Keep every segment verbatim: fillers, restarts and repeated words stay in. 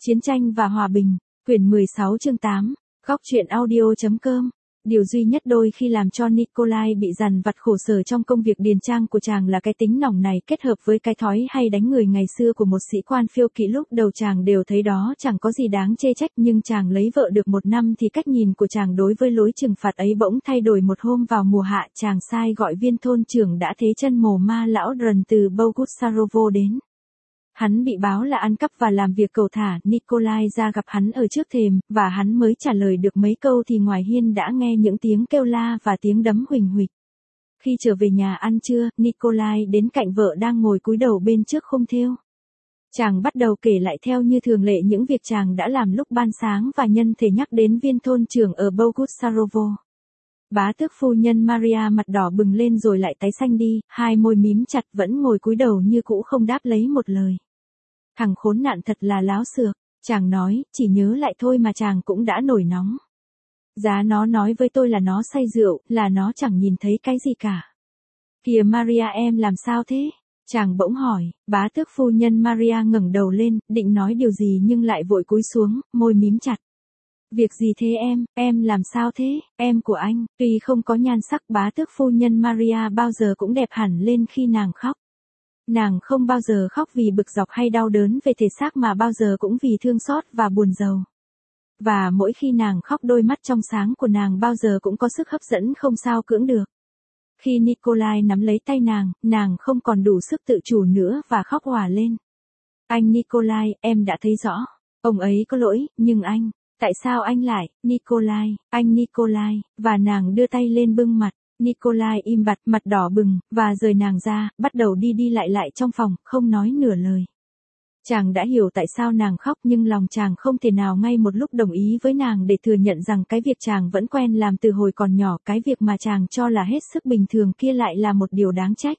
Chiến tranh và hòa bình, quyển mười sáu chương tám, góc truyện audio.com. Điều duy nhất đôi khi làm cho Nikolai bị dằn vặt khổ sở trong công việc điền trang của chàng là cái tính nóng này kết hợp với cái thói hay đánh người ngày xưa của một sĩ quan phiêu kỵ. Lúc đầu chàng đều thấy đó chẳng có gì đáng chê trách, nhưng chàng lấy vợ được một năm thì cách nhìn của chàng đối với lối trừng phạt ấy bỗng thay đổi. Một hôm vào mùa hạ, chàng sai gọi viên thôn trưởng đã thế chân mồ ma lão Dren từ Bogusarovo đến. Hắn bị báo là ăn cắp và làm việc cầu thả. Nikolai ra gặp hắn ở trước thềm, và hắn mới trả lời được mấy câu thì ngoài hiên đã nghe những tiếng kêu la và tiếng đấm huỳnh huỵch. Khi trở về nhà ăn trưa, Nikolai đến cạnh vợ đang ngồi cúi đầu bên trước khung thêu. Chàng bắt đầu kể lại theo như thường lệ những việc chàng đã làm lúc ban sáng và nhân thể nhắc đến viên thôn trưởng ở Bogusarovo. Bá tước phu nhân Maria mặt đỏ bừng lên rồi lại tái xanh đi, hai môi mím chặt vẫn ngồi cúi đầu như cũ không đáp lấy một lời. Thằng khốn nạn thật là láo xược, chàng nói, chỉ nhớ lại thôi mà chàng cũng đã nổi nóng. Giá nó nói với tôi là nó say rượu, là nó chẳng nhìn thấy cái gì cả. Kìa Maria, em làm sao thế? Chàng bỗng hỏi. Bá tước phu nhân Maria ngẩng đầu lên, định nói điều gì nhưng lại vội cúi xuống, môi mím chặt. Việc gì thế em, em làm sao thế, em của anh? Tuy không có nhan sắc, bá tước phu nhân Maria bao giờ cũng đẹp hẳn lên khi nàng khóc. Nàng không bao giờ khóc vì bực dọc hay đau đớn về thể xác mà bao giờ cũng vì thương xót và buồn rầu. Và mỗi khi nàng khóc, đôi mắt trong sáng của nàng bao giờ cũng có sức hấp dẫn không sao cưỡng được. Khi Nikolai nắm lấy tay nàng, nàng không còn đủ sức tự chủ nữa và khóc òa lên. Anh Nikolai, em đã thấy rõ, ông ấy có lỗi, nhưng anh... Tại sao anh lại, Nikolai, anh Nikolai, và nàng đưa tay lên bưng mặt. Nikolai im bặt, mặt đỏ bừng, và rời nàng ra, bắt đầu đi đi lại lại trong phòng, không nói nửa lời. Chàng đã hiểu tại sao nàng khóc, nhưng lòng chàng không thể nào ngay một lúc đồng ý với nàng để thừa nhận rằng cái việc chàng vẫn quen làm từ hồi còn nhỏ, cái việc mà chàng cho là hết sức bình thường kia lại là một điều đáng trách.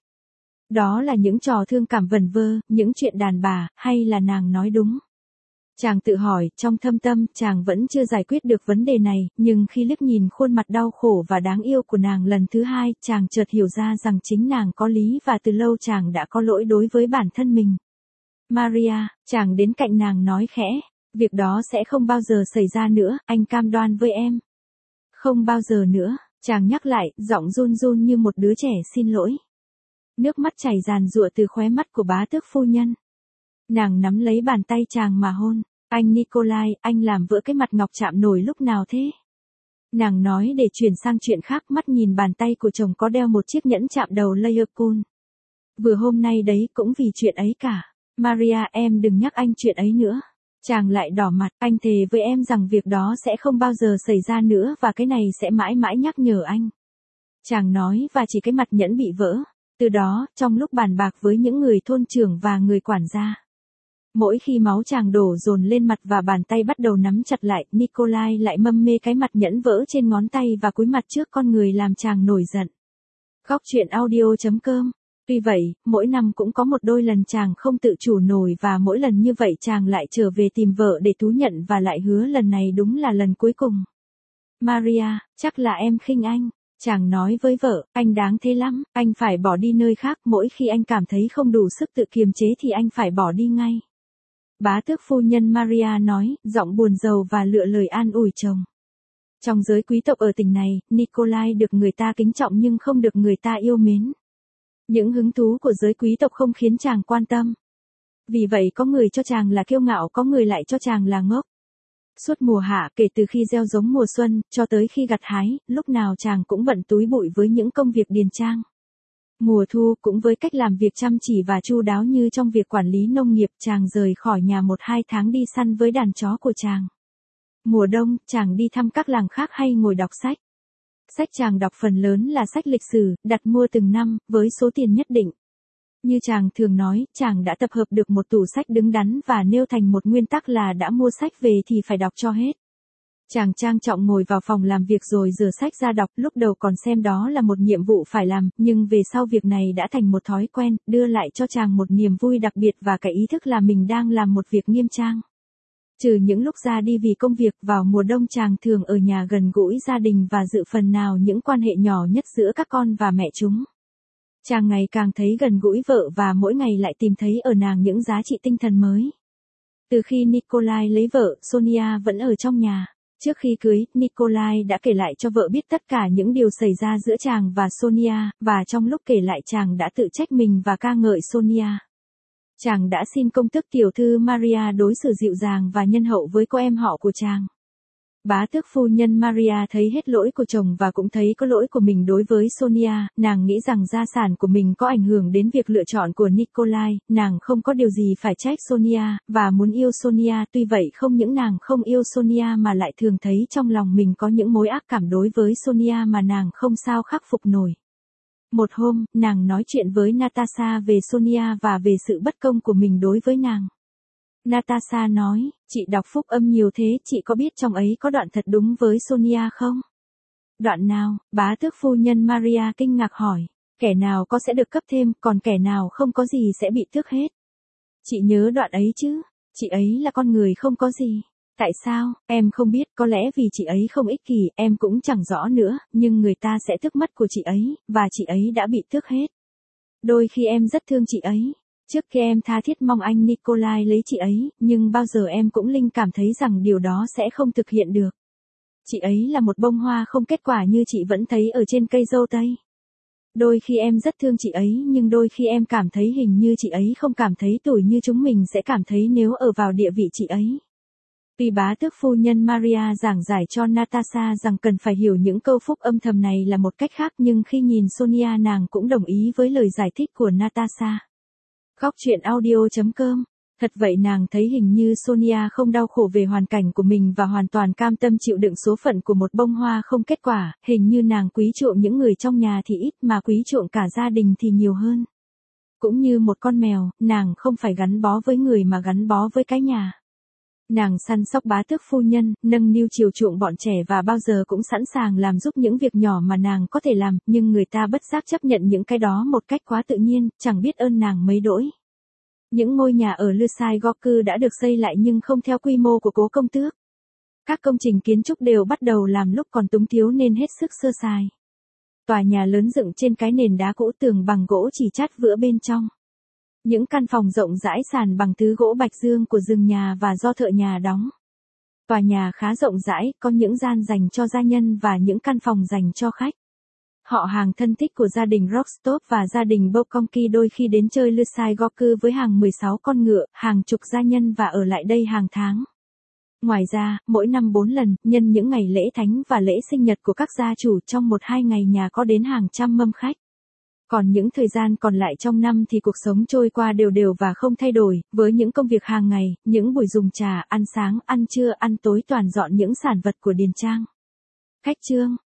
Đó là những trò thương cảm vẩn vơ, những chuyện đàn bà, hay là nàng nói đúng? Chàng tự hỏi, trong thâm tâm, chàng vẫn chưa giải quyết được vấn đề này, nhưng khi liếc nhìn khuôn mặt đau khổ và đáng yêu của nàng lần thứ hai, chàng chợt hiểu ra rằng chính nàng có lý và từ lâu chàng đã có lỗi đối với bản thân mình. Maria, chàng đến cạnh nàng nói khẽ, việc đó sẽ không bao giờ xảy ra nữa, anh cam đoan với em. Không bao giờ nữa, chàng nhắc lại, giọng run run như một đứa trẻ xin lỗi. Nước mắt chảy ràn rụa từ khóe mắt của bá tước phu nhân. Nàng nắm lấy bàn tay chàng mà hôn. Anh Nikolai, anh làm vỡ cái mặt ngọc chạm nổi lúc nào thế? Nàng nói để chuyển sang chuyện khác, mắt nhìn bàn tay của chồng có đeo một chiếc nhẫn chạm đầu Leopold. Vừa hôm nay đấy, cũng vì chuyện ấy cả. Maria, em đừng nhắc anh chuyện ấy nữa. Chàng lại đỏ mặt, anh thề với em rằng việc đó sẽ không bao giờ xảy ra nữa và cái này sẽ mãi mãi nhắc nhở anh. Chàng nói và chỉ cái mặt nhẫn bị vỡ. Từ đó, trong lúc bàn bạc với những người thôn trưởng và người quản gia, mỗi khi máu chàng đổ dồn lên mặt và bàn tay bắt đầu nắm chặt lại, Nikolai lại mâm mê cái mặt nhẫn vỡ trên ngón tay và cúi mặt trước con người làm chàng nổi giận. Góc truyện audio.com. Tuy vậy, mỗi năm cũng có một đôi lần chàng không tự chủ nổi và mỗi lần như vậy chàng lại trở về tìm vợ để thú nhận và lại hứa lần này đúng là lần cuối cùng. Maria, chắc là em khinh anh. Chàng nói với vợ, anh đáng thế lắm, anh phải bỏ đi nơi khác, mỗi khi anh cảm thấy không đủ sức tự kiềm chế thì anh phải bỏ đi ngay. Bá tước phu nhân Maria nói, giọng buồn rầu và lựa lời an ủi chồng. Trong giới quý tộc ở tỉnh này, Nikolai được người ta kính trọng nhưng không được người ta yêu mến. Những hứng thú của giới quý tộc không khiến chàng quan tâm. Vì vậy có người cho chàng là kiêu ngạo, có người lại cho chàng là ngốc. Suốt mùa hạ, kể từ khi gieo giống mùa xuân, cho tới khi gặt hái, lúc nào chàng cũng bận túi bụi với những công việc điền trang. Mùa thu, cũng với cách làm việc chăm chỉ và chu đáo như trong việc quản lý nông nghiệp, chàng rời khỏi nhà một hai tháng đi săn với đàn chó của chàng. Mùa đông, chàng đi thăm các làng khác hay ngồi đọc sách. Sách chàng đọc phần lớn là sách lịch sử, đặt mua từng năm, với số tiền nhất định. Như chàng thường nói, chàng đã tập hợp được một tủ sách đứng đắn và nêu thành một nguyên tắc là đã mua sách về thì phải đọc cho hết. Chàng trang trọng ngồi vào phòng làm việc rồi rửa sách ra đọc, lúc đầu còn xem đó là một nhiệm vụ phải làm, nhưng về sau việc này đã thành một thói quen, đưa lại cho chàng một niềm vui đặc biệt và cái ý thức là mình đang làm một việc nghiêm trang. Trừ những lúc ra đi vì công việc, vào mùa đông chàng thường ở nhà gần gũi gia đình và dự phần nào những quan hệ nhỏ nhất giữa các con và mẹ chúng. Chàng ngày càng thấy gần gũi vợ và mỗi ngày lại tìm thấy ở nàng những giá trị tinh thần mới. Từ khi Nikolai lấy vợ, Sonia vẫn ở trong nhà. Trước khi cưới, Nikolai đã kể lại cho vợ biết tất cả những điều xảy ra giữa chàng và Sonia, và trong lúc kể lại chàng đã tự trách mình và ca ngợi Sonia. Chàng đã xin công tước tiểu thư Maria đối xử dịu dàng và nhân hậu với cô em họ của chàng. Bá tước phu nhân Maria thấy hết lỗi của chồng và cũng thấy có lỗi của mình đối với Sonia, nàng nghĩ rằng gia sản của mình có ảnh hưởng đến việc lựa chọn của Nikolai, nàng không có điều gì phải trách Sonia, và muốn yêu Sonia, tuy vậy không những nàng không yêu Sonia mà lại thường thấy trong lòng mình có những mối ác cảm đối với Sonia mà nàng không sao khắc phục nổi. Một hôm, nàng nói chuyện với Natasha về Sonia và về sự bất công của mình đối với nàng. Natasha nói, chị đọc phúc âm nhiều thế, chị có biết trong ấy có đoạn thật đúng với Sonia không? Đoạn nào? Bá tước phu nhân Maria kinh ngạc hỏi. Kẻ nào có sẽ được cấp thêm, còn kẻ nào không có gì sẽ bị tước hết. Chị nhớ đoạn ấy chứ? Chị ấy là con người không có gì. Tại sao? Em không biết, có lẽ vì chị ấy không ích kỷ, em cũng chẳng rõ nữa, nhưng người ta sẽ tước mất của chị ấy, và chị ấy đã bị tước hết. Đôi khi em rất thương chị ấy. Trước kia em tha thiết mong anh Nikolai lấy chị ấy, nhưng bao giờ em cũng linh cảm thấy rằng điều đó sẽ không thực hiện được. Chị ấy là một bông hoa không kết quả như chị vẫn thấy ở trên cây dâu tây. Đôi khi em rất thương chị ấy, nhưng đôi khi em cảm thấy hình như chị ấy không cảm thấy tủi như chúng mình sẽ cảm thấy nếu ở vào địa vị chị ấy. Tuy bá tước phu nhân Maria giảng giải cho Natasha rằng cần phải hiểu những câu phúc âm thầm này là một cách khác, nhưng khi nhìn Sonia nàng cũng đồng ý với lời giải thích của Natasha. Góc truyện audio chấm com. Thật vậy, nàng thấy hình như Sonia không đau khổ về hoàn cảnh của mình và hoàn toàn cam tâm chịu đựng số phận của một bông hoa không kết quả, hình như nàng quý chuộng những người trong nhà thì ít mà quý chuộng cả gia đình thì nhiều hơn. Cũng như một con mèo, nàng không phải gắn bó với người mà gắn bó với cái nhà. Nàng săn sóc bá tước phu nhân, nâng niu chiều chuộng bọn trẻ và bao giờ cũng sẵn sàng làm giúp những việc nhỏ mà nàng có thể làm, nhưng người ta bất giác chấp nhận những cái đó một cách quá tự nhiên, chẳng biết ơn nàng mấy đỗi. Những ngôi nhà ở Lusai Gorky đã được xây lại nhưng không theo quy mô của cố công tước. Các công trình kiến trúc đều bắt đầu làm lúc còn túng thiếu nên hết sức sơ sài. Tòa nhà lớn dựng trên cái nền đá cũ, tường bằng gỗ chỉ chát vữa bên trong. Những căn phòng rộng rãi sàn bằng tứ gỗ bạch dương của rừng nhà và do thợ nhà đóng. Tòa nhà khá rộng rãi, có những gian dành cho gia nhân và những căn phòng dành cho khách. Họ hàng thân thích của gia đình Rostov và gia đình Bokonki đôi khi đến chơi Lusai Gorky với hàng mười sáu con ngựa, hàng chục gia nhân và ở lại đây hàng tháng. Ngoài ra, mỗi năm bốn lần, nhân những ngày lễ thánh và lễ sinh nhật của các gia chủ, trong một hai ngày nhà có đến hàng trăm mâm khách. Còn những thời gian còn lại trong năm thì cuộc sống trôi qua đều đều và không thay đổi, với những công việc hàng ngày, những buổi dùng trà, ăn sáng, ăn trưa, ăn tối toàn dọn những sản vật của điền trang. Khách trương.